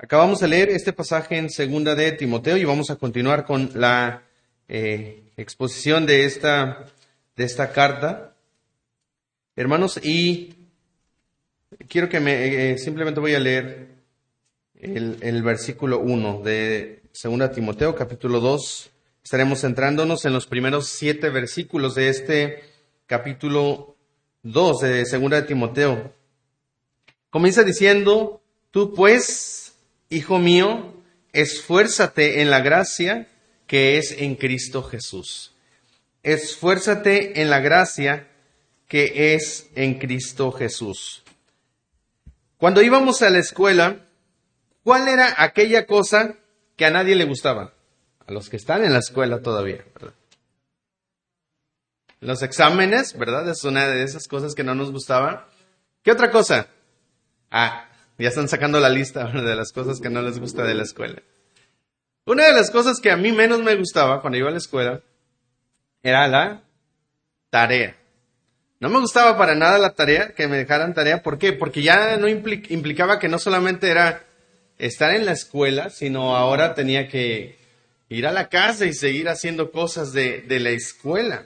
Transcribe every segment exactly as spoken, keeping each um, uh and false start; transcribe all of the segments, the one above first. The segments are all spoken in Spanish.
Acabamos de leer este pasaje en Segunda de Timoteo y vamos a continuar con la eh, exposición de esta, de esta carta. Hermanos, y quiero que me, eh, simplemente voy a leer el, el versículo uno de Segunda de Timoteo, capítulo dos. Estaremos centrándonos en los primeros siete versículos de este capítulo dos de Segunda de Timoteo. Comienza diciendo: tú pues, hijo mío, esfuérzate en la gracia que es en Cristo Jesús. Esfuérzate en la gracia que es en Cristo Jesús. Cuando íbamos a la escuela, ¿cuál era aquella cosa que a nadie le gustaba? A los que están en la escuela todavía, ¿verdad? Los exámenes, ¿verdad? Es una de esas cosas que no nos gustaba. ¿Qué otra cosa? Ah, ya están sacando la lista de las cosas que no les gusta de la escuela. Una de las cosas que a mí menos me gustaba cuando iba a la escuela era la tarea. No me gustaba para nada la tarea, que me dejaran tarea. ¿Por qué? Porque ya no impli- implicaba que no solamente era estar en la escuela, sino ahora tenía que ir a la casa y seguir haciendo cosas de, de la escuela.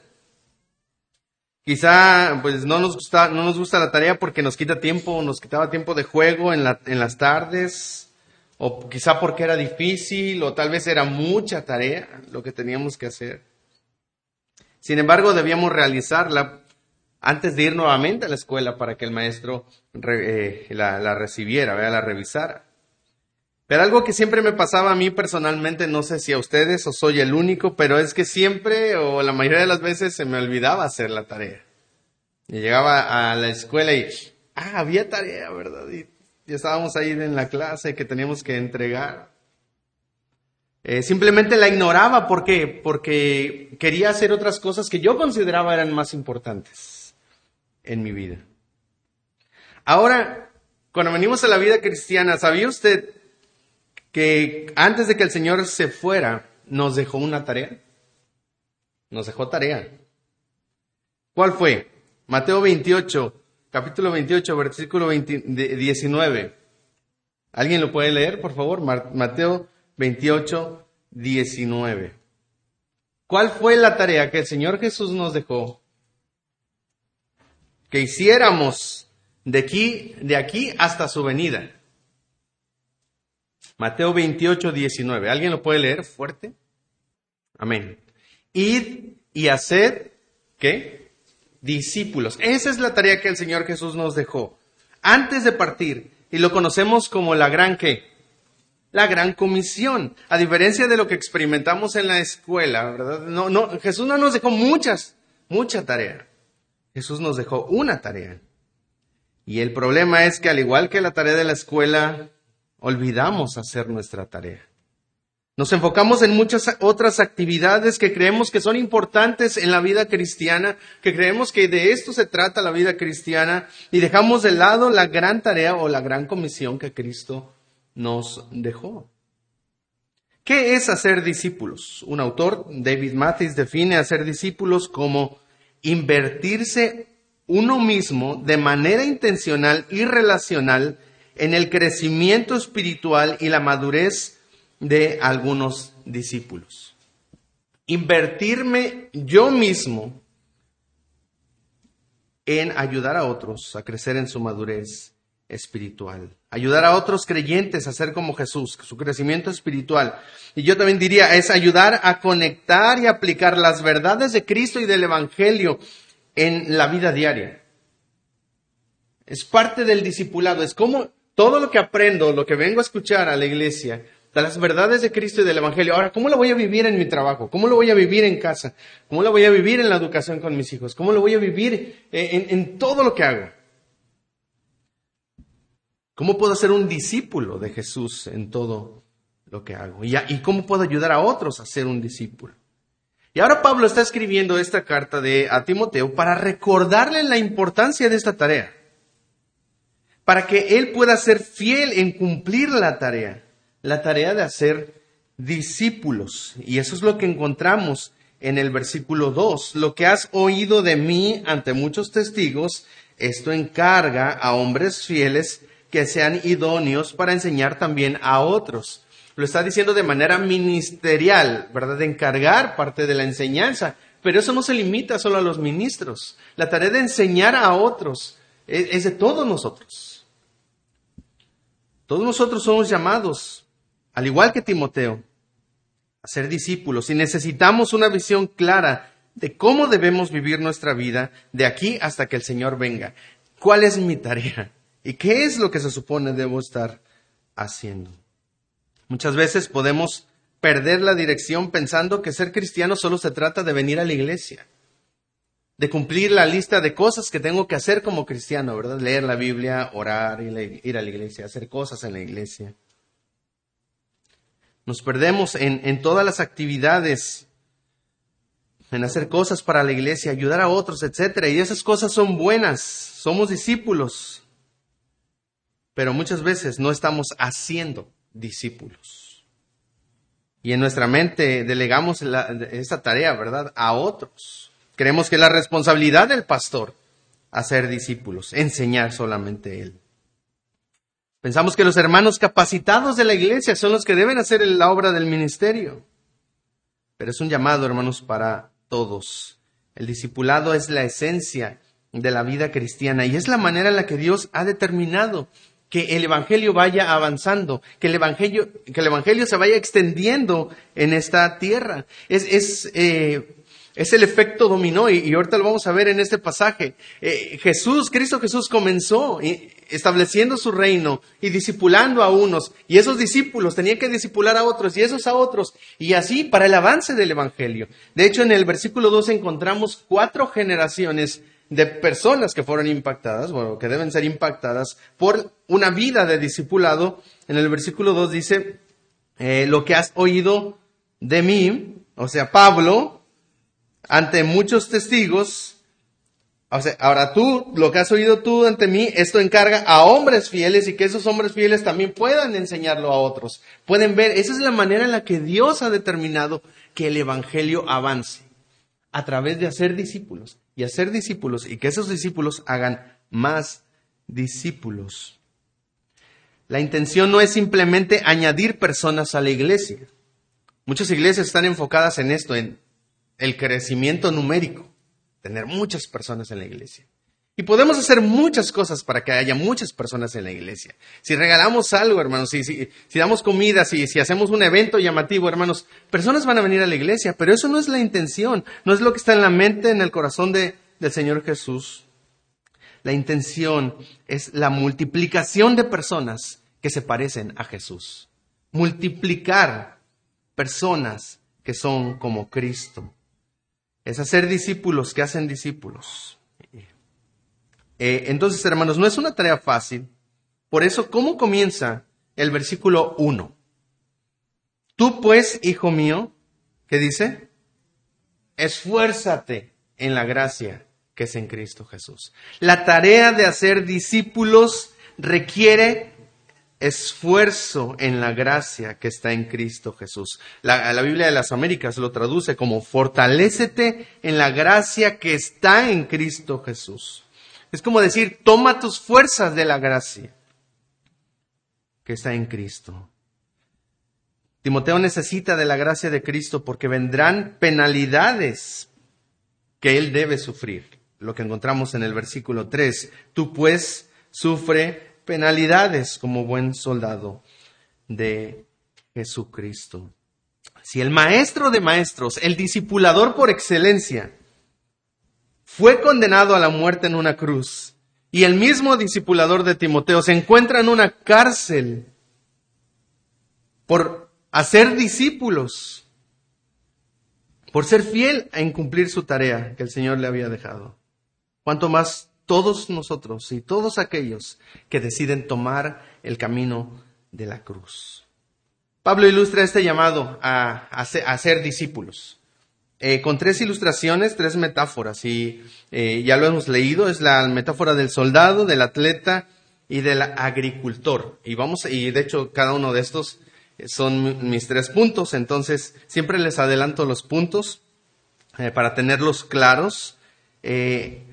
Quizá pues no nos gusta, no nos gusta la tarea porque nos quita tiempo, nos quitaba tiempo de juego en, la, en las tardes, o quizá porque era difícil, o tal vez era mucha tarea lo que teníamos que hacer. Sin embargo, debíamos realizarla antes de ir nuevamente a la escuela para que el maestro re, eh, la, la recibiera, ¿verdad? La revisara. Pero algo que siempre me pasaba a mí personalmente, no sé si a ustedes o soy el único, pero es que siempre o la mayoría de las veces se me olvidaba hacer la tarea. Y llegaba a la escuela y, ah, había tarea, ¿verdad? Y ya estábamos ahí en la clase que teníamos que entregar. Eh, simplemente la ignoraba. ¿Por qué? Porque quería hacer otras cosas que yo consideraba eran más importantes en mi vida. Ahora, cuando venimos a la vida cristiana, ¿sabía usted que antes de que el Señor se fuera, nos dejó una tarea? Nos dejó tarea. ¿Cuál fue? Mateo veintiocho, capítulo veintiocho, versículo veinte, diecinueve. ¿Alguien lo puede leer, por favor? Mateo veintiocho, diecinueve. ¿Cuál fue la tarea que el Señor Jesús nos dejó? Que hiciéramos de aquí, de aquí hasta su venida. Mateo veintiocho, diecinueve. ¿Alguien lo puede leer fuerte? Amén. Id y haced, ¿qué? Discípulos. Esa es la tarea que el Señor Jesús nos dejó antes de partir. Y lo conocemos como la gran, ¿qué? La gran comisión. A diferencia de lo que experimentamos en la escuela, ¿verdad? No, no, Jesús no nos dejó muchas, mucha tarea. Jesús nos dejó una tarea. Y el problema es que al igual que la tarea de la escuela, olvidamos hacer nuestra tarea. Nos enfocamos en muchas otras actividades que creemos que son importantes en la vida cristiana, que creemos que de esto se trata la vida cristiana, y dejamos de lado la gran tarea o la gran comisión que Cristo nos dejó. ¿Qué es hacer discípulos? Un autor, David Mathis, define hacer discípulos como invertirse uno mismo de manera intencional y relacional en el crecimiento espiritual y la madurez de algunos discípulos. Invertirme yo mismo en ayudar a otros a crecer en su madurez espiritual. Ayudar a otros creyentes a ser como Jesús, su crecimiento espiritual. Y yo también diría, es ayudar a conectar y aplicar las verdades de Cristo y del Evangelio en la vida diaria. Es parte del discipulado, es como todo lo que aprendo, lo que vengo a escuchar a la iglesia, de las verdades de Cristo y del Evangelio. Ahora, ¿cómo lo voy a vivir en mi trabajo? ¿Cómo lo voy a vivir en casa? ¿Cómo lo voy a vivir en la educación con mis hijos? ¿Cómo lo voy a vivir en, en, en todo lo que hago? ¿Cómo puedo ser un discípulo de Jesús en todo lo que hago? ¿Y, y cómo puedo ayudar a otros a ser un discípulo? Y ahora Pablo está escribiendo esta carta de, a Timoteo para recordarle la importancia de esta tarea, para que él pueda ser fiel en cumplir la tarea, la tarea de hacer discípulos. Y eso es lo que encontramos en el versículo dos. Lo que has oído de mí ante muchos testigos, esto encarga a hombres fieles que que sean idóneos para enseñar también a otros. Lo está diciendo de manera ministerial, ¿verdad? De encargar parte de la enseñanza. Pero eso no se limita solo a los ministros. La tarea de enseñar a otros es, es de todos nosotros. Todos nosotros somos llamados, al igual que Timoteo, a ser discípulos. Y necesitamos una visión clara de cómo debemos vivir nuestra vida de aquí hasta que el Señor venga. ¿Cuál es mi tarea? ¿Y qué es lo que se supone debo estar haciendo? Muchas veces podemos perder la dirección pensando que ser cristiano solo se trata de venir a la iglesia, de cumplir la lista de cosas que tengo que hacer como cristiano, ¿verdad? Leer la Biblia, orar, ir a la iglesia, hacer cosas en la iglesia. Nos perdemos en, en todas las actividades, en hacer cosas para la iglesia, ayudar a otros, etcétera. Y esas cosas son buenas, somos discípulos, pero muchas veces no estamos haciendo discípulos. Y en nuestra mente delegamos la, esta tarea, ¿verdad?, a otros. Creemos que es la responsabilidad del pastor hacer discípulos, enseñar solamente él. Pensamos que los hermanos capacitados de la iglesia son los que deben hacer la obra del ministerio. Pero es un llamado, hermanos, para todos. El discipulado es la esencia de la vida cristiana y es la manera en la que Dios ha determinado que el evangelio vaya avanzando, que el evangelio, que el evangelio se vaya extendiendo en esta tierra. Es, es, eh, es el efecto dominó y, y ahorita lo vamos a ver en este pasaje. Eh, Jesús, Cristo Jesús comenzó eh, estableciendo su reino y discipulando a unos, y esos discípulos tenían que discipular a otros y esos a otros, y así para el avance del evangelio. De hecho, en el versículo dos encontramos cuatro generaciones de personas que fueron impactadas, bueno, que deben ser impactadas por una vida de discipulado. En el versículo dos dice, eh, lo que has oído de mí, o sea, Pablo, ante muchos testigos, o sea, ahora tú, lo que has oído tú ante mí, esto encarga a hombres fieles y que esos hombres fieles también puedan enseñarlo a otros. Pueden ver, esa es la manera en la que Dios ha determinado que el evangelio avance, a través de hacer discípulos. Y hacer discípulos y que esos discípulos hagan más discípulos. La intención no es simplemente añadir personas a la iglesia. Muchas iglesias están enfocadas en esto, en el crecimiento numérico, tener muchas personas en la iglesia. Y podemos hacer muchas cosas para que haya muchas personas en la iglesia. Si regalamos algo, hermanos, si, si, si damos comida, si, si hacemos un evento llamativo, hermanos, personas van a venir a la iglesia, pero eso no es la intención, no es lo que está en la mente, en el corazón de, del Señor Jesús. La intención es la multiplicación de personas que se parecen a Jesús. Multiplicar personas que son como Cristo. Es hacer discípulos que hacen discípulos. Eh, entonces, hermanos, no es una tarea fácil. Por eso, ¿cómo comienza el versículo uno? Tú pues, hijo mío, ¿qué dice? Esfuérzate en la gracia que es en Cristo Jesús. La tarea de hacer discípulos requiere esfuerzo en la gracia que está en Cristo Jesús. La, la Biblia de las Américas lo traduce como fortalécete en la gracia que está en Cristo Jesús. Es como decir, toma tus fuerzas de la gracia que está en Cristo. Timoteo necesita de la gracia de Cristo porque vendrán penalidades que él debe sufrir. Lo que encontramos en el versículo tres. Tú pues sufre penalidades como buen soldado de Jesucristo. Si el maestro de maestros, el discipulador por excelencia, fue condenado a la muerte en una cruz, y el mismo discipulador de Timoteo se encuentra en una cárcel por hacer discípulos, por ser fiel en cumplir su tarea que el Señor le había dejado. Cuanto más todos nosotros y todos aquellos que deciden tomar el camino de la cruz. Pablo ilustra este llamado a, a, ser, a ser discípulos. Eh, con tres ilustraciones, tres metáforas, y eh, ya lo hemos leído, es la metáfora del soldado, del atleta y del agricultor. Y vamos, y de hecho cada uno de estos son mis tres puntos, entonces siempre les adelanto los puntos eh, para tenerlos claros. Eh,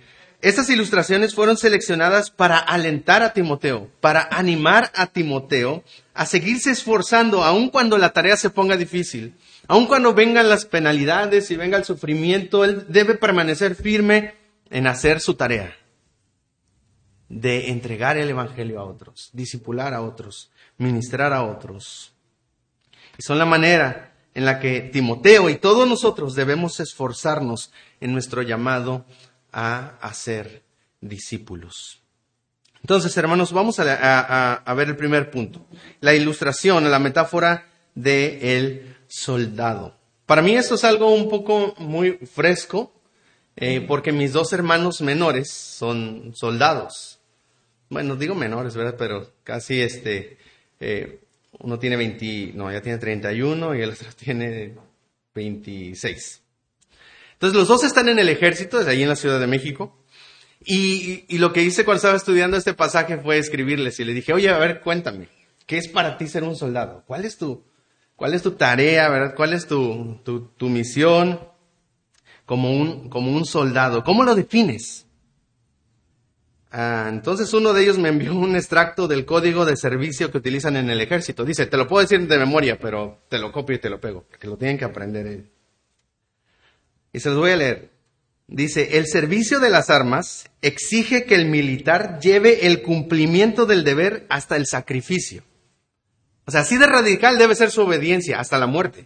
Estas ilustraciones fueron seleccionadas para alentar a Timoteo, para animar a Timoteo a seguirse esforzando, aun cuando la tarea se ponga difícil, aun cuando vengan las penalidades y venga el sufrimiento, él debe permanecer firme en hacer su tarea de entregar el evangelio a otros, discipular a otros, ministrar a otros. Y son la manera en la que Timoteo y todos nosotros debemos esforzarnos en nuestro llamado a hacer discípulos. Entonces, hermanos, vamos a, a, a ver el primer punto. La ilustración, la metáfora del soldado. Para mí esto es algo un poco muy fresco, eh, porque mis dos hermanos menores son soldados. Bueno, digo menores, ¿verdad? Pero casi este, eh, uno tiene veinte, no, ya tiene treinta y uno y el otro tiene veintiséis. Entonces los dos están en el ejército, desde ahí en la Ciudad de México. Y, y lo que hice cuando estaba estudiando este pasaje fue escribirles y le dije, oye, a ver, cuéntame, ¿qué es para ti ser un soldado? ¿Cuál es tu, cuál es tu tarea, verdad? ¿Cuál es tu, tu, tu misión como un, como un soldado? ¿Cómo lo defines? Ah, entonces uno de ellos me envió un extracto del código de servicio que utilizan en el ejército. Dice, te lo puedo decir de memoria, pero te lo copio y te lo pego, porque lo tienen que aprender ellos. Y se los voy a leer. Dice, el servicio de las armas exige que el militar lleve el cumplimiento del deber hasta el sacrificio. O sea, así de radical debe ser su obediencia hasta la muerte.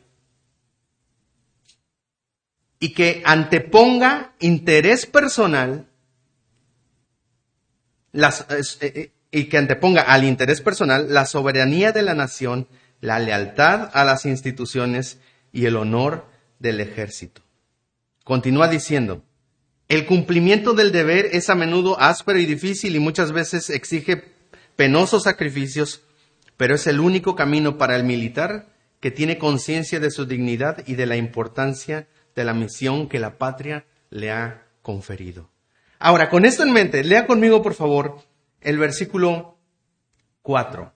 Y que anteponga interés personal, las, eh, y que anteponga al interés personal la soberanía de la nación, la lealtad a las instituciones y el honor del ejército. Continúa diciendo, el cumplimiento del deber es a menudo áspero y difícil y muchas veces exige penosos sacrificios, pero es el único camino para el militar que tiene conciencia de su dignidad y de la importancia de la misión que la patria le ha conferido. Ahora, con esto en mente, lea conmigo, por favor, el versículo cuatro.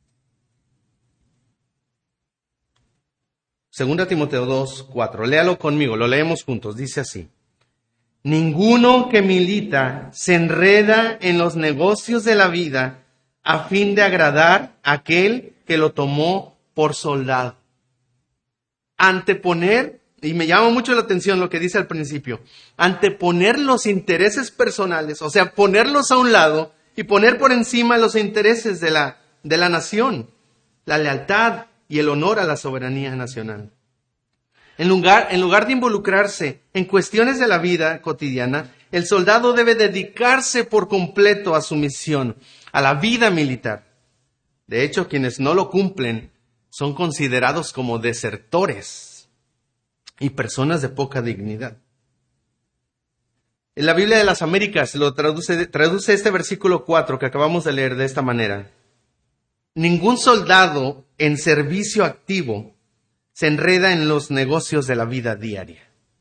Segunda Timoteo dos, cuatro. Léalo conmigo, lo leemos juntos. Dice así. Ninguno que milita se enreda en los negocios de la vida a fin de agradar a aquel que lo tomó por soldado. Anteponer, y me llama mucho la atención lo que dice al principio, anteponer los intereses personales, o sea, ponerlos a un lado y poner por encima los intereses de la, de la nación, la lealtad y el honor a la soberanía nacional. En lugar, en lugar de involucrarse en cuestiones de la vida cotidiana, el soldado debe dedicarse por completo a su misión, a la vida militar. De hecho, quienes no lo cumplen son considerados como desertores y personas de poca dignidad. En la Biblia de las Américas lo traduce, traduce este versículo cuatro que acabamos de leer de esta manera. Ningún soldado en servicio activo se enreda en los negocios de la vida diaria.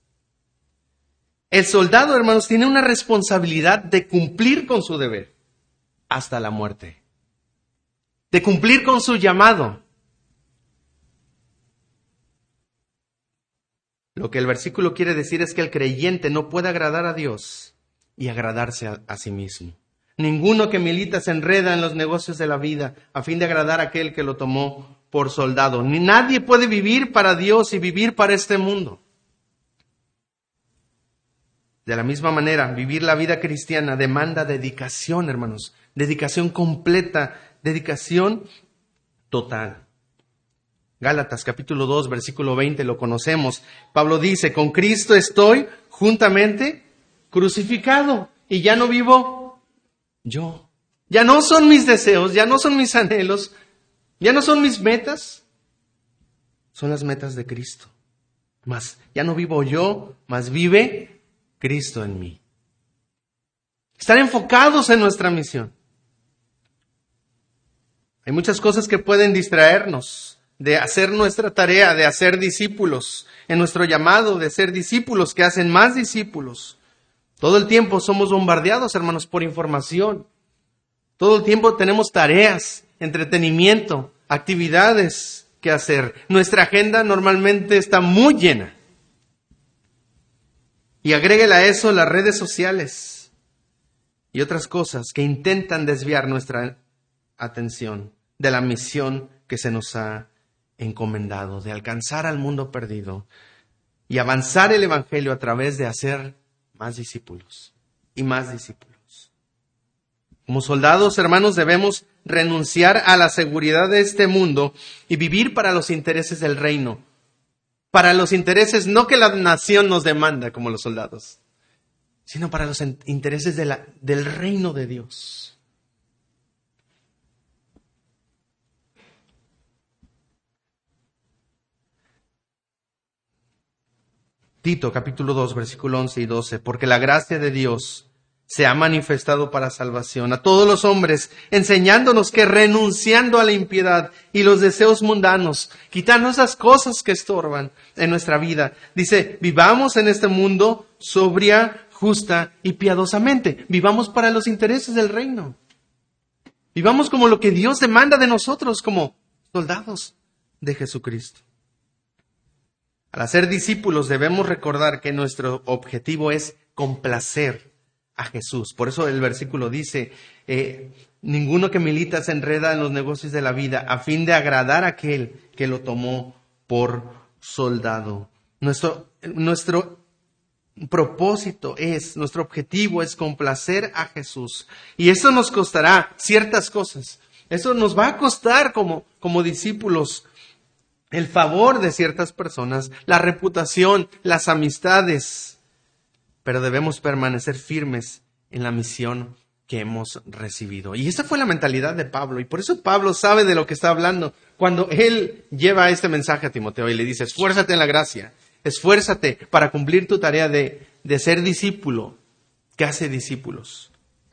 El soldado, hermanos, tiene una responsabilidad de cumplir con su deber hasta la muerte, de cumplir con su llamado. Lo que el versículo quiere decir es que el creyente no puede agradar a Dios y agradarse a, a sí mismo. Ninguno que milita se enreda en los negocios de la vida a fin de agradar a aquel que lo tomó por soldado. Ni nadie puede vivir para Dios y vivir para este mundo. De la misma manera, vivir la vida cristiana demanda dedicación, hermanos. Dedicación completa, dedicación total. Gálatas capítulo dos, versículo veinte, lo conocemos. Pablo dice, con Cristo estoy juntamente crucificado y ya no vivo yo. Ya no son mis deseos, ya no son mis anhelos, ya no son mis metas, son las metas de Cristo. Mas ya no vivo yo, mas vive Cristo en mí. Estar enfocados en nuestra misión. Hay muchas cosas que pueden distraernos de hacer nuestra tarea, de hacer discípulos, en nuestro llamado de ser discípulos que hacen más discípulos. Todo el tiempo somos bombardeados, hermanos, por información. Todo el tiempo tenemos tareas, entretenimiento, actividades que hacer. Nuestra agenda normalmente está muy llena. Y agréguele a eso las redes sociales. y otras cosas que intentan desviar nuestra atención de la misión que se nos ha encomendado, de alcanzar al mundo perdido y avanzar el evangelio a través de hacer más discípulos y más discípulos. Como soldados, hermanos, debemos renunciar a la seguridad de este mundo y vivir para los intereses del reino, para los intereses no que la nación nos demanda como los soldados, sino para los intereses de la, del reino de Dios. Tito, capítulo dos, versículo once y doce, porque la gracia de Dios se ha manifestado para salvación a todos los hombres, enseñándonos que renunciando a la impiedad y los deseos mundanos, quitando esas cosas que estorban en nuestra vida, dice, vivamos en este mundo sobria, justa y piadosamente. Vivamos para los intereses del reino. Vivamos como lo que Dios demanda de nosotros, como soldados de Jesucristo. Al hacer discípulos debemos recordar que nuestro objetivo es complacer a Jesús. Por eso el versículo dice, eh, ninguno que milita se enreda en los negocios de la vida a fin de agradar a aquel que lo tomó por soldado. Nuestro, nuestro propósito es, nuestro objetivo es complacer a Jesús. Y eso nos costará ciertas cosas. Eso nos va a costar como, como discípulos el favor de ciertas personas, la reputación, las amistades, pero debemos permanecer firmes en la misión que hemos recibido. Y esa fue la mentalidad de Pablo, y por eso Pablo sabe de lo que está hablando cuando él lleva este mensaje a Timoteo y le dice, esfuérzate en la gracia, esfuérzate para cumplir tu tarea de, de ser discípulo, que hace discípulos.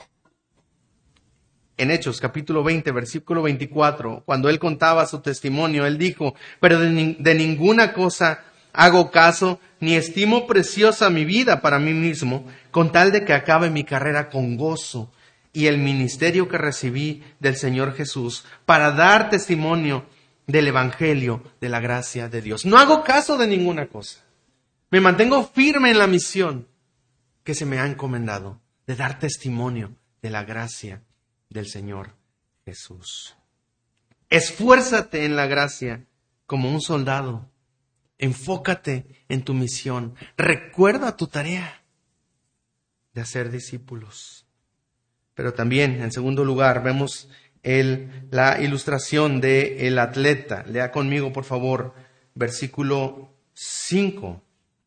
En Hechos, capítulo veinte, versículo veinticuatro, cuando él contaba su testimonio, él dijo, pero de, ni- de ninguna cosa hago caso, ni estimo preciosa mi vida para mí mismo, con tal de que acabe mi carrera con gozo y el ministerio que recibí del Señor Jesús, para dar testimonio del Evangelio de la gracia de Dios. No hago caso de ninguna cosa. Me mantengo firme en la misión que se me ha encomendado, de dar testimonio de la gracia del Señor Jesús. Esfuérzate en la gracia como un soldado. Enfócate en tu misión. Recuerda tu tarea de hacer discípulos. Pero también, en segundo lugar, vemos el, la ilustración del atleta. Lea conmigo, por favor, versículo cinco.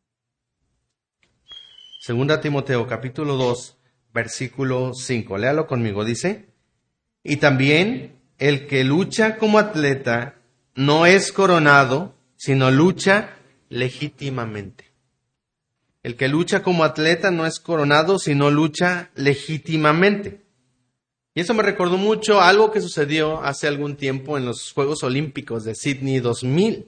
Segunda Timoteo, capítulo dos, versículo cinco. Léalo conmigo, dice, y también el que lucha como atleta no es coronado, sino lucha legítimamente. El que lucha como atleta no es coronado, sino lucha legítimamente. Y eso me recordó mucho algo que sucedió hace algún tiempo en los Juegos Olímpicos de Sydney dos mil.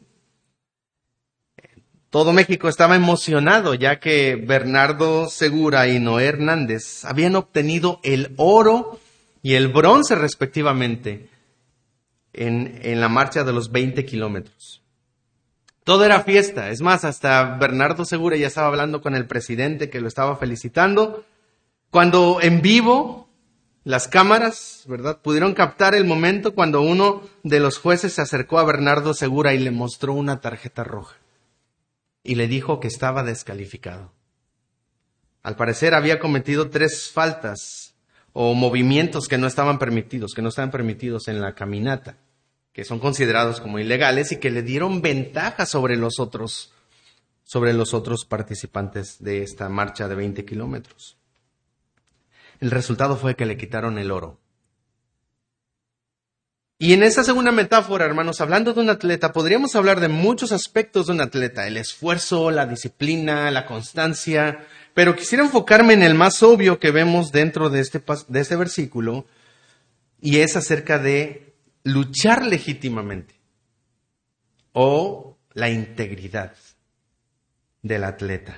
Todo México estaba emocionado, ya que Bernardo Segura y Noé Hernández habían obtenido el oro y el bronce respectivamente en, en la marcha de los veinte kilómetros. Todo era fiesta. Es más, hasta Bernardo Segura ya estaba hablando con el presidente que lo estaba felicitando. Cuando en vivo las cámaras, ¿verdad?, pudieron captar el momento cuando uno de los jueces se acercó a Bernardo Segura y le mostró una tarjeta roja. Y le dijo que estaba descalificado. Al parecer había cometido tres faltas o movimientos que no estaban permitidos, que no estaban permitidos en la caminata, que son considerados como ilegales y que le dieron ventaja sobre los otros, sobre los otros participantes de esta marcha de veinte kilómetros. El resultado fue que le quitaron el oro. Y en esta segunda metáfora, hermanos, hablando de un atleta, podríamos hablar de muchos aspectos de un atleta, el esfuerzo, la disciplina, la constancia, pero quisiera enfocarme en el más obvio que vemos dentro de este, de este versículo, y es acerca de luchar legítimamente o la integridad del atleta.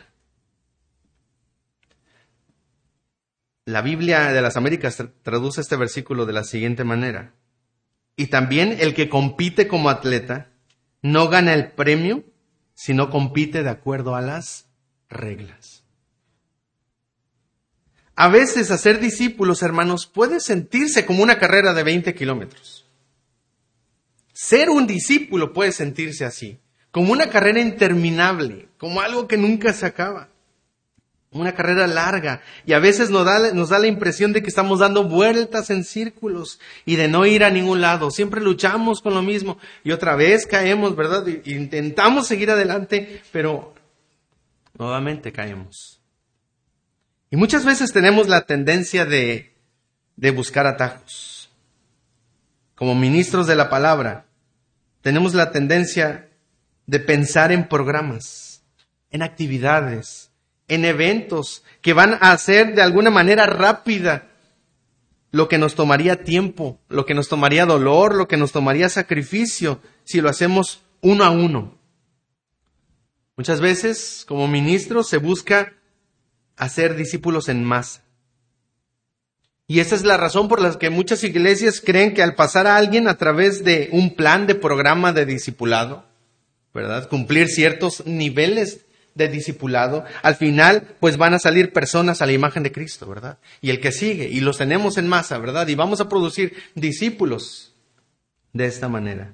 La Biblia de las Américas traduce este versículo de la siguiente manera. Y también el que compite como atleta no gana el premio, sino compite de acuerdo a las reglas. A veces hacer discípulos, hermanos, puede sentirse como una carrera de veinte kilómetros. Ser un discípulo puede sentirse así, como una carrera interminable, como algo que nunca se acaba. Una carrera larga. Y a veces nos da, nos da la impresión de que estamos dando vueltas en círculos y de no ir a ningún lado. Siempre luchamos con lo mismo y otra vez caemos, ¿verdad? Y intentamos seguir adelante, pero nuevamente caemos. Y muchas veces tenemos la tendencia de, de buscar atajos. Como ministros de la palabra, tenemos la tendencia de pensar en programas, en actividades, en eventos que van a hacer de alguna manera rápida lo que nos tomaría tiempo, lo que nos tomaría dolor, lo que nos tomaría sacrificio si lo hacemos uno a uno. Muchas veces, como ministros, se busca hacer discípulos en masa. Y esa es la razón por la que muchas iglesias creen que al pasar a alguien a través de un plan de programa de discipulado, ¿verdad? Cumplir ciertos niveles de discipulado, al final pues van a salir personas a la imagen de Cristo, ¿verdad? Y el que sigue, y los tenemos en masa, ¿verdad? Y vamos a producir discípulos de esta manera.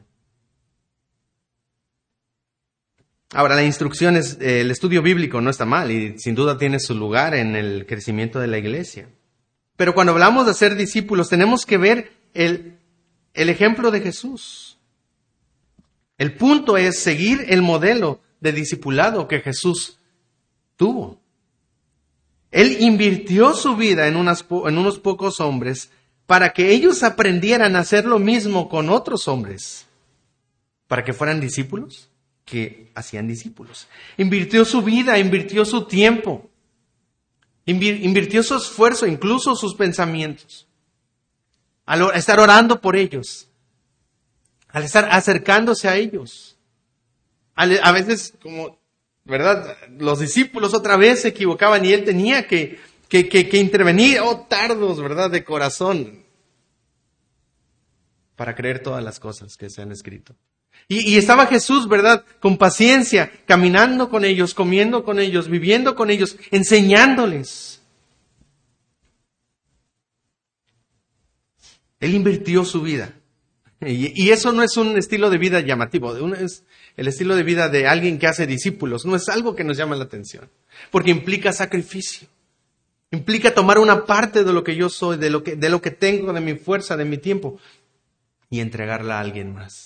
Ahora, la instrucción es, eh, el estudio bíblico no está mal y sin duda tiene su lugar en el crecimiento de la iglesia. Pero cuando hablamos de hacer discípulos, tenemos que ver el, el ejemplo de Jesús. El punto es seguir el modelo de discipulado que Jesús tuvo. Él invirtió su vida en, unas, en unos pocos hombres para que ellos aprendieran a hacer lo mismo con otros hombres, para que fueran discípulos que hacían discípulos. Invirtió su vida, invirtió su tiempo, invirtió su esfuerzo, incluso sus pensamientos, al estar orando por ellos, al estar acercándose a ellos. A veces, como, ¿verdad? Los discípulos otra vez se equivocaban y él tenía que, que, que, que intervenir, oh, tardos, ¿verdad? De corazón, para creer todas las cosas que se han escrito. Y, y estaba Jesús, ¿verdad? Con paciencia, caminando con ellos, comiendo con ellos, viviendo con ellos, enseñándoles. Él invirtió su vida. Y, y eso no es un estilo de vida llamativo, es el estilo de vida de alguien que hace discípulos. No es algo que nos llama la atención, porque implica sacrificio. Implica tomar una parte de lo que yo soy, de lo que, de lo que tengo, de mi fuerza, de mi tiempo, y entregarla a alguien más.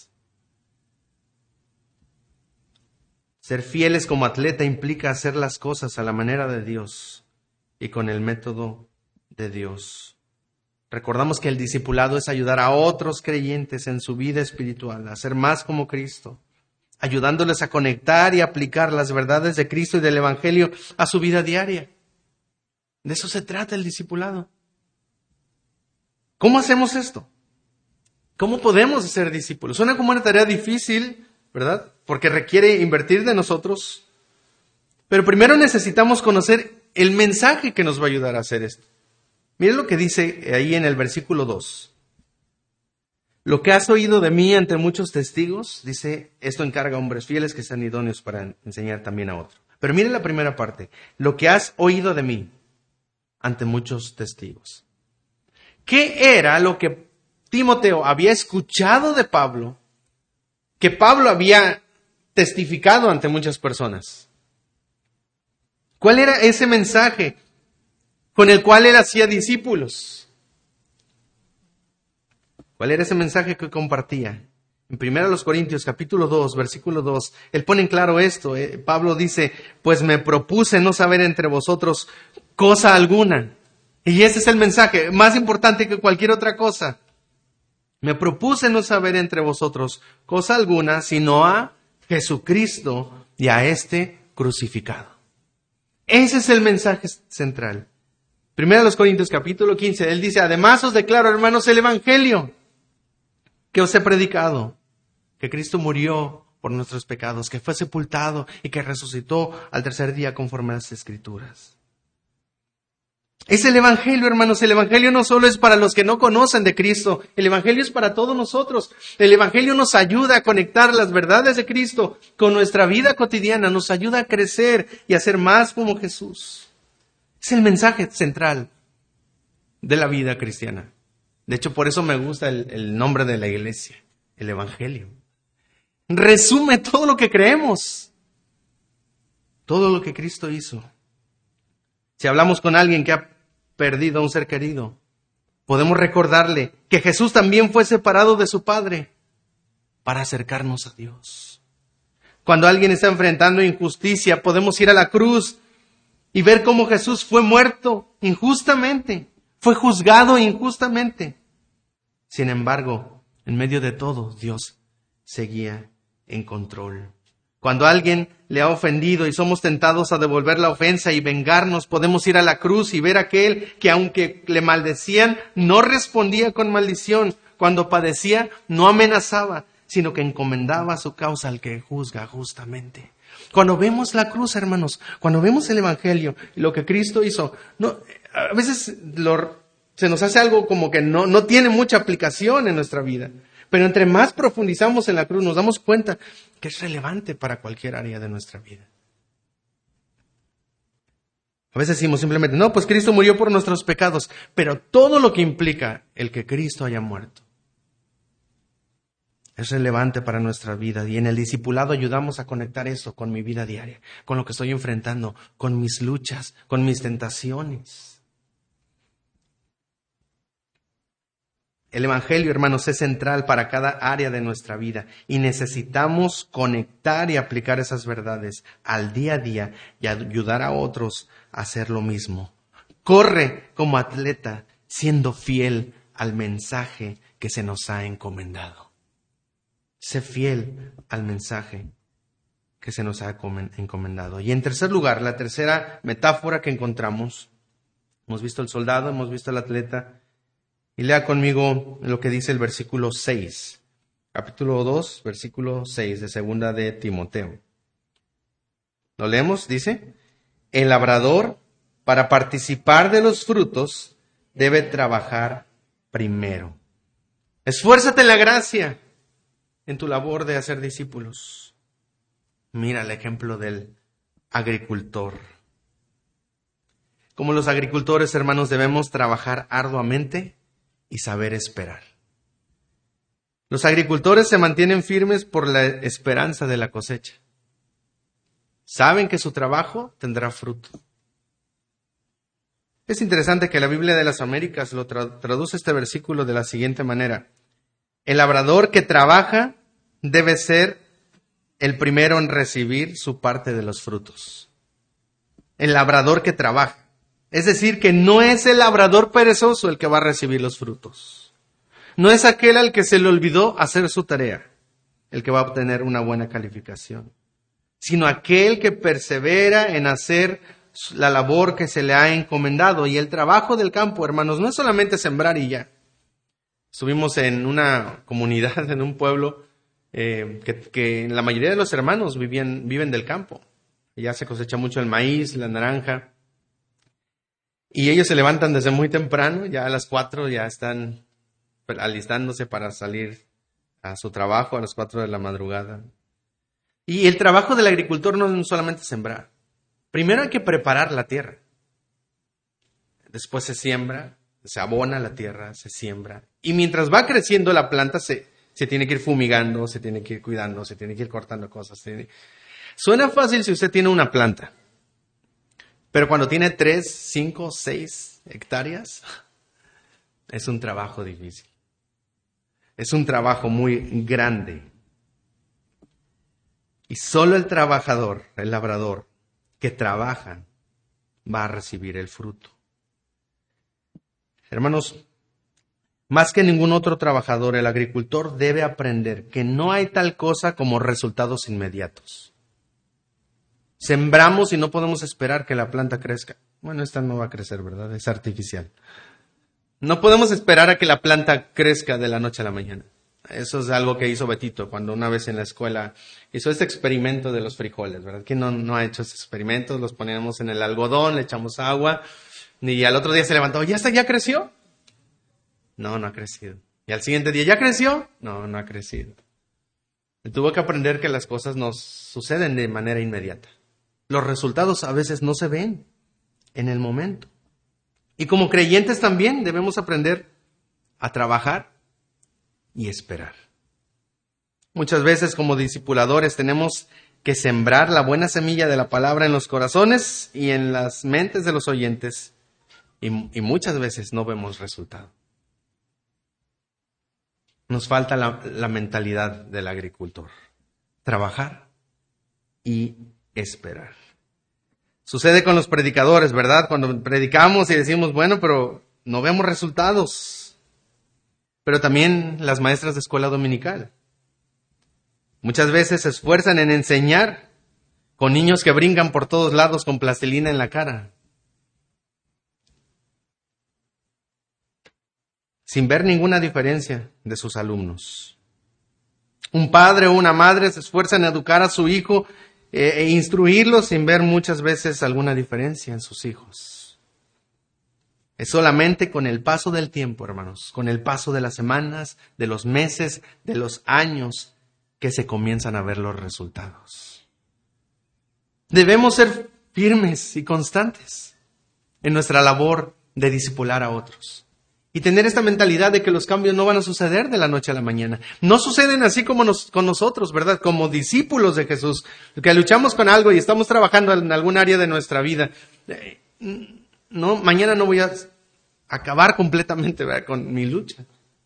Ser fieles como atleta implica hacer las cosas a la manera de Dios y con el método de Dios. Recordamos que el discipulado es ayudar a otros creyentes en su vida espiritual, a ser más como Cristo, ayudándoles a conectar y aplicar las verdades de Cristo y del Evangelio a su vida diaria. De eso se trata el discipulado. ¿Cómo hacemos esto? ¿Cómo podemos ser discípulos? Suena como una tarea difícil, ¿verdad? Porque requiere invertir de nosotros. Pero primero necesitamos conocer el mensaje que nos va a ayudar a hacer esto. Miren lo que dice ahí en el versículo dos. Lo que has oído de mí ante muchos testigos, dice, esto encarga a hombres fieles que sean idóneos para enseñar también a otros. Pero miren la primera parte. Lo que has oído de mí ante muchos testigos. ¿Qué era lo que Timoteo había escuchado de Pablo, que Pablo había testificado ante muchas personas? ¿Cuál era ese mensaje con el cual él hacía discípulos? ¿Cuál era ese mensaje que compartía? En primera los Corintios, capítulo dos, versículo dos, él pone en claro esto. Eh, Pablo dice, pues me propuse no saber entre vosotros cosa alguna. Y ese es el mensaje, más importante que cualquier otra cosa. Me propuse no saber entre vosotros cosa alguna, sino a Jesucristo y a este crucificado. Ese es el mensaje central. Primera los Corintios, capítulo quince, él dice, además os declaro, hermanos, el evangelio que os he predicado, que Cristo murió por nuestros pecados, que fue sepultado y que resucitó al tercer día conforme a las Escrituras. Es el evangelio, hermanos. El evangelio no solo es para los que no conocen de Cristo, el evangelio es para todos nosotros. El evangelio nos ayuda a conectar las verdades de Cristo con nuestra vida cotidiana, nos ayuda a crecer y a ser más como Jesús. Es el mensaje central de la vida cristiana. De hecho, por eso me gusta el, el nombre de la iglesia, el Evangelio. Resume todo lo que creemos, todo lo que Cristo hizo. Si hablamos con alguien que ha perdido a un ser querido, podemos recordarle que Jesús también fue separado de su Padre para acercarnos a Dios. Cuando alguien está enfrentando injusticia, podemos ir a la cruz y ver cómo Jesús fue muerto injustamente, fue juzgado injustamente. Sin embargo, en medio de todo, Dios seguía en control. Cuando alguien le ha ofendido y somos tentados a devolver la ofensa y vengarnos, podemos ir a la cruz y ver a aquel que, aunque le maldecían, no respondía con maldición. Cuando padecía, no amenazaba, sino que encomendaba su causa al que juzga justamente. Cuando vemos la cruz, hermanos, cuando vemos el Evangelio y lo que Cristo hizo, no, a veces lo, se nos hace algo como que no, no tiene mucha aplicación en nuestra vida. Pero entre más profundizamos en la cruz, nos damos cuenta que es relevante para cualquier área de nuestra vida. A veces decimos simplemente, no, pues Cristo murió por nuestros pecados, pero todo lo que implica el que Cristo haya muerto es relevante para nuestra vida. Y en el discipulado ayudamos a conectar eso con mi vida diaria, con lo que estoy enfrentando, con mis luchas, con mis tentaciones. El Evangelio, hermanos, es central para cada área de nuestra vida y necesitamos conectar y aplicar esas verdades al día a día y ayudar a otros a hacer lo mismo. Corre como atleta siendo fiel al mensaje que se nos ha encomendado. Sé fiel al mensaje que se nos ha encomendado. Y en tercer lugar, la tercera metáfora que encontramos, hemos visto el soldado, hemos visto al atleta. Y lea conmigo lo que dice el versículo seis, capítulo dos, versículo seis de segunda de Timoteo. ¿Lo leemos? Dice, el labrador, para participar de los frutos, debe trabajar primero. Esfuérzate en la gracia, en tu labor de hacer discípulos. Mira el ejemplo del agricultor. Como los agricultores, hermanos, debemos trabajar arduamente y saber esperar. Los agricultores se mantienen firmes por la esperanza de la cosecha. Saben que su trabajo tendrá fruto. Es interesante que la Biblia de las Américas lo tra- traduce este versículo de la siguiente manera. El labrador que trabaja debe ser el primero en recibir su parte de los frutos. El labrador que trabaja. Es decir, que no es el labrador perezoso el que va a recibir los frutos. No es aquel al que se le olvidó hacer su tarea el que va a obtener una buena calificación, sino aquel que persevera en hacer la labor que se le ha encomendado. Y el trabajo del campo, hermanos, no es solamente sembrar y ya. Estuvimos en una comunidad, en un pueblo, eh, que, que la mayoría de los hermanos vivían, viven del campo. Ya se cosecha mucho el maíz, la naranja. Y ellos se levantan desde muy temprano, ya a las cuatro ya están alistándose para salir a su trabajo a las cuatro de la madrugada. Y el trabajo del agricultor no es solamente sembrar. Primero hay que preparar la tierra. Después se siembra, se abona la tierra, se siembra. Y mientras va creciendo la planta se, se tiene que ir fumigando, se tiene que ir cuidando, se tiene que ir cortando cosas. Tiene... Suena fácil si usted tiene una planta. Pero cuando tiene tres, cinco, seis hectáreas, es un trabajo difícil. Es un trabajo muy grande. Y solo el trabajador, el labrador, que trabaja, va a recibir el fruto. Hermanos, más que ningún otro trabajador, el agricultor debe aprender que no hay tal cosa como resultados inmediatos. Sembramos y no podemos esperar que la planta crezca. Bueno, esta no va a crecer, ¿verdad? Es artificial. No podemos esperar a que la planta crezca de la noche a la mañana. Eso es algo que hizo Betito cuando una vez en la escuela hizo este experimento de los frijoles, ¿verdad? ¿Quién no, no ha hecho ese experimento? Los poníamos en el algodón, le echamos agua y al otro día se levantó. ¿Ya está, ya creció? No, no ha crecido. Y al siguiente día, ¿ya creció? No, no ha crecido. Y tuvo que aprender que las cosas no suceden de manera inmediata. Los resultados a veces no se ven en el momento. Y como creyentes también debemos aprender a trabajar y esperar. Muchas veces como discipuladores tenemos que sembrar la buena semilla de la palabra en los corazones y en las mentes de los oyentes, y, y muchas veces no vemos resultado. Nos falta la, la mentalidad del agricultor: trabajar y esperar. Sucede con los predicadores, ¿verdad? Cuando predicamos y decimos, bueno, pero no vemos resultados. Pero también las maestras de escuela dominical muchas veces se esfuerzan en enseñar con niños que brincan por todos lados con plastilina en la cara, sin ver ninguna diferencia de sus alumnos. Un padre o una madre se esfuerzan en educar a su hijo eh, e instruirlo sin ver muchas veces alguna diferencia en sus hijos. Es solamente con el paso del tiempo, hermanos, con el paso de las semanas, de los meses, de los años, que se comienzan a ver los resultados. Debemos ser firmes y constantes en nuestra labor de discipular a otros. Y tener esta mentalidad de que los cambios no van a suceder de la noche a la mañana. No suceden así como nos, con nosotros, ¿verdad? Como discípulos de Jesús, que luchamos con algo y estamos trabajando en algún área de nuestra vida. No, mañana no voy a acabar completamente, ¿verdad?, con mi lucha,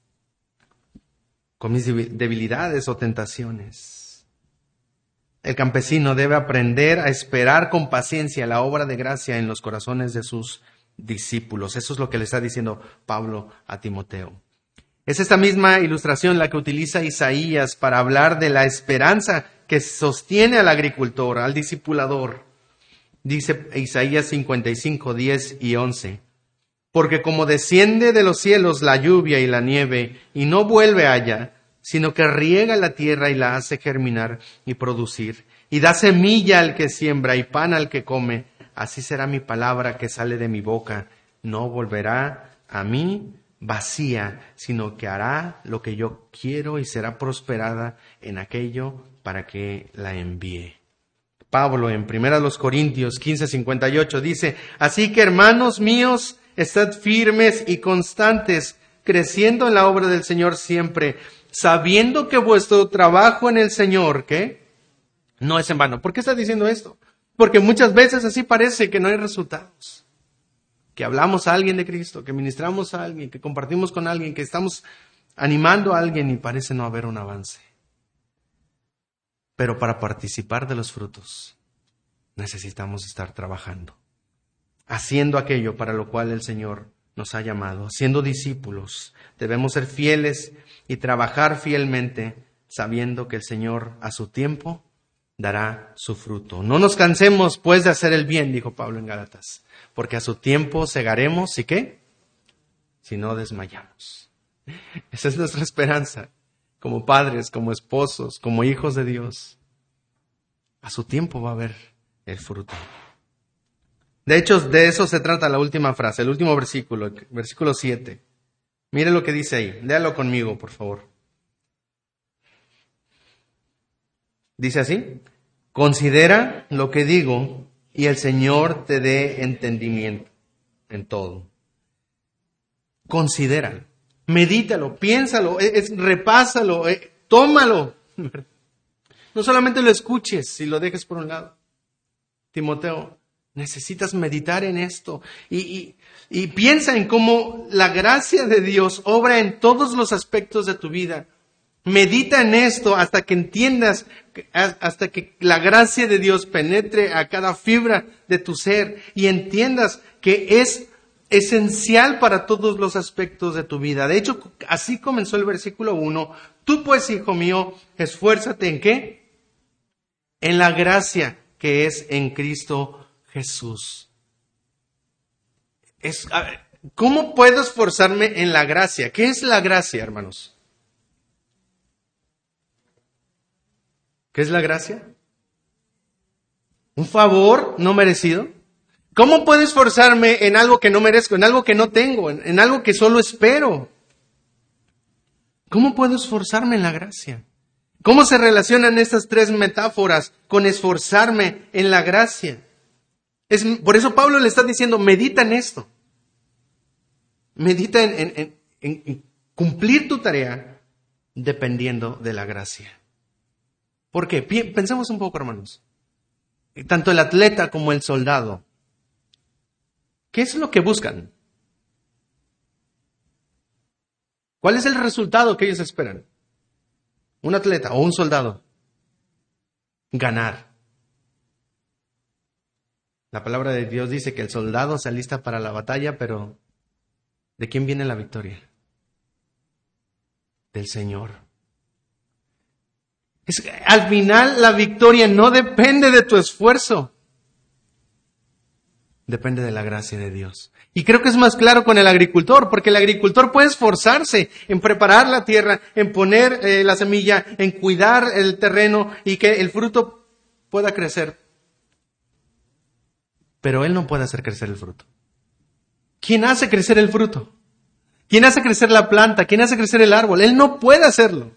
con mis debilidades o tentaciones. El campesino debe aprender a esperar con paciencia la obra de gracia en los corazones de sus discípulos. Eso es lo que le está diciendo Pablo a Timoteo. Es esta misma ilustración la que utiliza Isaías para hablar de la esperanza que sostiene al agricultor, al discipulador. Dice Isaías cincuenta y cinco, diez y once. Porque como desciende de los cielos la lluvia y la nieve, y no vuelve allá, sino que riega la tierra y la hace germinar y producir, y da semilla al que siembra y pan al que come, así será mi palabra que sale de mi boca. No volverá a mí vacía, sino que hará lo que yo quiero y será prosperada en aquello para que la envíe. Pablo en Primera los Corintios quince, cincuenta y ocho dice, así que hermanos míos, estad firmes y constantes, creciendo en la obra del Señor siempre, sabiendo que vuestro trabajo en el Señor, ¿qué? No es en vano. ¿Por qué está diciendo esto? Porque muchas veces así parece que no hay resultados. Que hablamos a alguien de Cristo, que ministramos a alguien, que compartimos con alguien, que estamos animando a alguien y parece no haber un avance. Pero para participar de los frutos necesitamos estar trabajando, haciendo aquello para lo cual el Señor nos ha llamado, siendo discípulos. Debemos ser fieles y trabajar fielmente, sabiendo que el Señor a su tiempo dará su fruto. No nos cansemos pues de hacer el bien, dijo Pablo en Gálatas, porque a su tiempo segaremos, ¿y qué? Si no desmayamos. Esa es nuestra esperanza, como padres, como esposos, como hijos de Dios. A su tiempo va a haber el fruto. De hecho, de eso se trata la última frase, el último versículo, versículo siete. Mire lo que dice ahí. Léalo conmigo, por favor. Dice así: considera lo que digo y el Señor te dé entendimiento en todo. Considera, medítalo, piénsalo, es, repásalo, eh, tómalo. No solamente lo escuches y lo dejes por un lado. Timoteo, necesitas meditar en esto y, y, y piensa en cómo la gracia de Dios obra en todos los aspectos de tu vida. Medita en esto hasta que entiendas, hasta que la gracia de Dios penetre a cada fibra de tu ser y entiendas que es esencial para todos los aspectos de tu vida. De hecho, así comenzó el versículo uno. Tú pues, hijo mío, esfuérzate ¿en qué? En la gracia que es en Cristo Jesús. Es, a ver, ¿cómo puedo esforzarme en la gracia? ¿Qué es la gracia, hermanos? ¿Qué es la gracia? ¿Un favor no merecido? ¿Cómo puedo esforzarme en algo que no merezco, en algo que no tengo, en, en algo que solo espero? ¿Cómo puedo esforzarme en la gracia? ¿Cómo se relacionan estas tres metáforas con esforzarme en la gracia? Es, por eso Pablo le está diciendo, medita en esto. Medita en, en, en, en cumplir tu tarea dependiendo de la gracia. ¿Por qué? Pensemos un poco, hermanos. Tanto el atleta como el soldado, ¿qué es lo que buscan? ¿Cuál es el resultado que ellos esperan? Un atleta o un soldado. Ganar. La palabra de Dios dice que el soldado se alista para la batalla, pero ¿de quién viene la victoria? Del Señor. Es, al final la victoria no depende de tu esfuerzo. Depende de la gracia de Dios. Y creo que es más claro con el agricultor, porque el agricultor puede esforzarse en preparar la tierra, en poner eh, la semilla, en cuidar el terreno y que el fruto pueda crecer. Pero él no puede hacer crecer el fruto. ¿Quién hace crecer el fruto? ¿Quién hace crecer la planta? ¿Quién hace crecer el árbol? Él no puede hacerlo.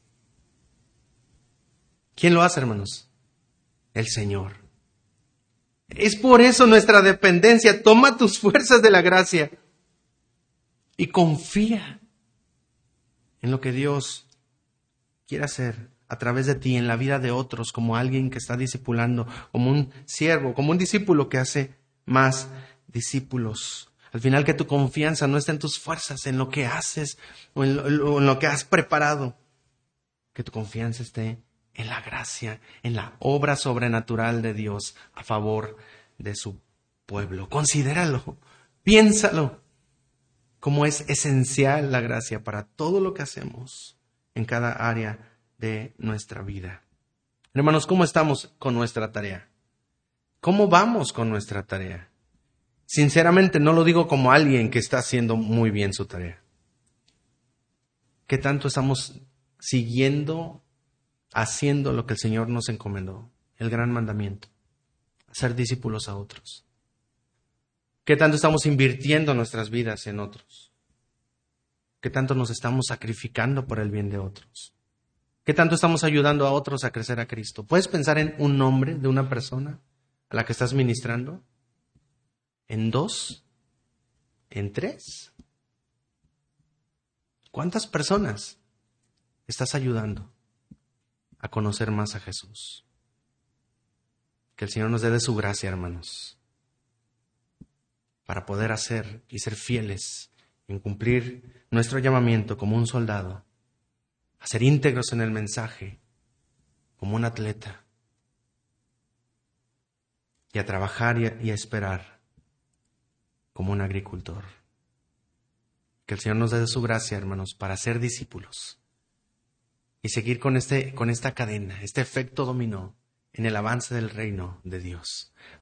¿Quién lo hace, hermanos? El Señor. Es por eso nuestra dependencia. Toma tus fuerzas de la gracia y confía en lo que Dios quiere hacer a través de ti, en la vida de otros, como alguien que está discipulando, como un siervo, como un discípulo que hace más discípulos. Al final, que tu confianza no esté en tus fuerzas, en lo que haces o en lo, o en lo que has preparado. Que tu confianza esté en la gracia, en la obra sobrenatural de Dios a favor de su pueblo. Considéralo, piénsalo, cómo es esencial la gracia para todo lo que hacemos en cada área de nuestra vida. Hermanos, ¿cómo estamos con nuestra tarea? ¿Cómo vamos con nuestra tarea? Sinceramente, no lo digo como alguien que está haciendo muy bien su tarea. ¿Qué tanto estamos siguiendo, haciendo lo que el Señor nos encomendó? El gran mandamiento, ser discípulos a otros. ¿Qué tanto estamos invirtiendo nuestras vidas en otros? ¿Qué tanto nos estamos sacrificando por el bien de otros? ¿Qué tanto estamos ayudando a otros a crecer a Cristo? ¿Puedes pensar en un nombre de una persona a la que estás ministrando? ¿En dos? ¿En tres? ¿Cuántas personas estás ayudando a conocer más a Jesús? Que el Señor nos dé de su gracia, hermanos, para poder hacer y ser fieles en cumplir nuestro llamamiento como un soldado, a ser íntegros en el mensaje como un atleta y a trabajar y a, y a esperar como un agricultor. Que el Señor nos dé de su gracia, hermanos, para ser discípulos y seguir con, este, con esta cadena, este efecto dominó en el avance del reino de Dios.